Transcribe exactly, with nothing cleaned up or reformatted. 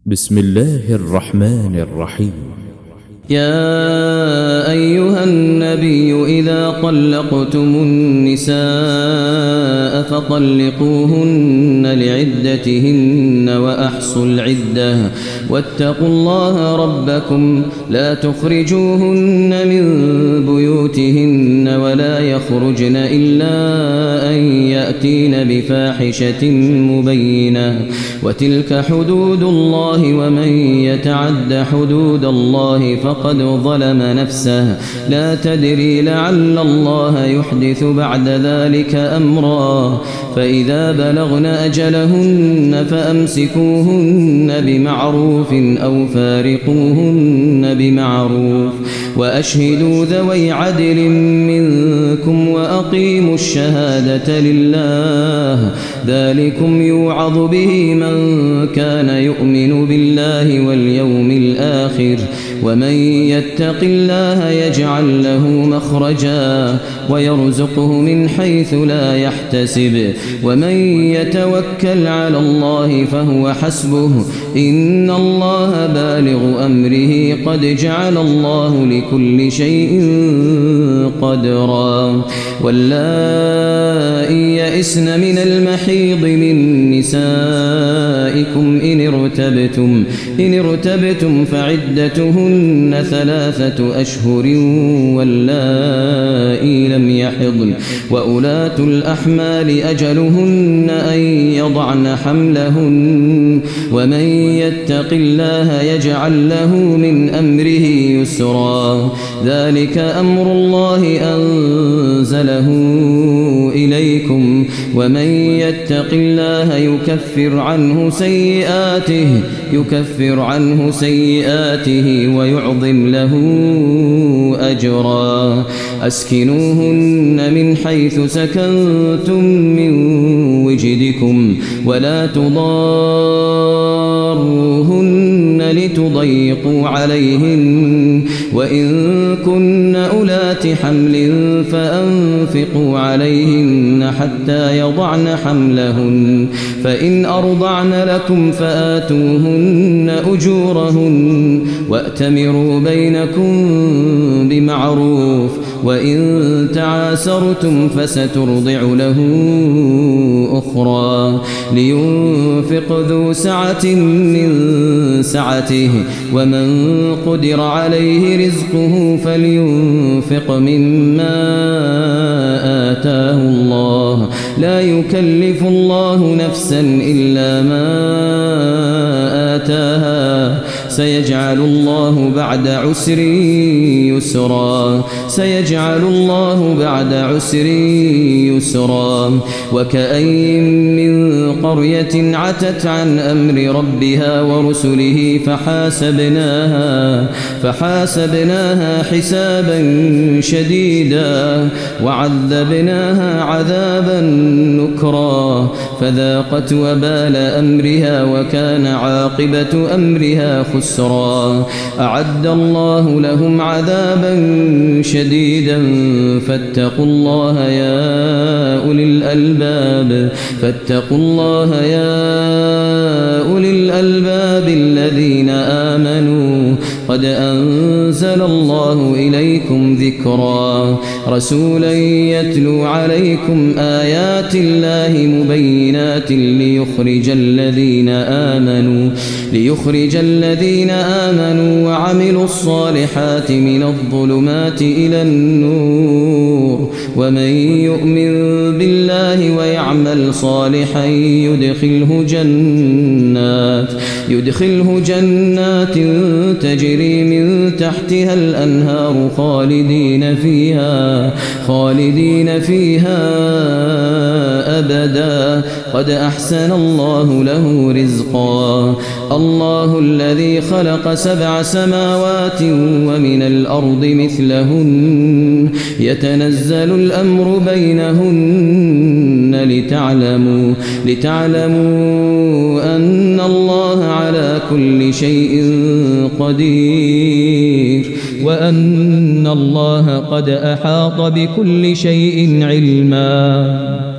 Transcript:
بسم الله الرحمن الرحيم. يا أيها النبي إذا طلقتم النساء فطلقوهن لعدتهن وأحصوا العدة واتقوا الله ربكم لا تخرجوهن من بيوتهن ولا يخرجن إلا أن يأتين بفاحشة مبينة وتلك حدود الله ومن يتعد حدود الله فقد ظلم نفسه لا تدري لعل الله يحدث بعد ذلك أمرا فإذا بلغن أجلهن فأمسكوهن بمعروف أو فارقوهن بمعروف وأشهدوا ذوي عدل منكم وأقيموا الشهادة لله ذلكم يوعظ به من كان يؤمن بالله واليوم الآخر ومن يتق الله يجعل له مخرجا ويرزقه من حيث لا يحتسب ومن يتوكل على الله فهو حسبه إن الله بالغ أمره قد جعل الله لكل شيء قدرا واللائي يئسن من المحيض من نسائكم إن ارتبتم إن ارتبتم فعدتهن ثلاثة أشهر واللائي لم يحضن وأولاة الأحمال أجلهن أن يضعن حملهن ومن يتق الله يجعل له من أمره يسرا ذلك أمر الله أنزله إليكم ومن يتق الله يكفر عنه سيئاته يكفر عنه سيئاته ويعظم له أجرا أسكنوهن من حيث سكنتم من وجدكم ولا تضاروهن لتضيقوا عليهن وإن كن أولات حمل فأنفقوا عليهن حتى يضعن حملهن فإن أرضعن لكم فآتوهن أجورهن وأتمروا بينكم بمعروف وإن تعاسرتم فسترضع له أخرى لينفق ذو سعة من سعته ومن قدر عليه رزقه فلينفق مما آتاه الله لا يكلف الله نفسا إلا ما آتاها سيجعل الله بعد عسر يسرا سيجعل الله بعد عسر يسرا وكأين من قرية عتت عن أمر ربها ورسله فحاسبناها فحاسبناها حسابا شديدا وعذبناها عذابا نكرا فذاقت وبال أمرها وكان عاقبة أمرها خسرا أعد الله لهم عذابا شديدا فاتقوا الله يا أولي الألباب فاتقوا الله يا أولي الألباب الذين آمنوا قد أنزل الله إليكم ذكرا رسولا يتلو عليكم آيات الله مبينات ليخرج الذين آمنوا ليخرج الذين آمنوا وعملوا الصالحات من الظلمات إلى النور ومن يؤمن بالله ويعمل صالحا يدخله جنات يدخله جنات تجري من تحتها الأنهار خالدين فيها خالدين فيها أبدا قد أحسن الله له رزقا الله الذي خلق سبع سماوات ومن الأرض مثلهن يتنزل الأمر بينهن لتعلموا لتعلموا أن الله على كل شيء قدير وأن الله قد أحاط بكل شيء علما.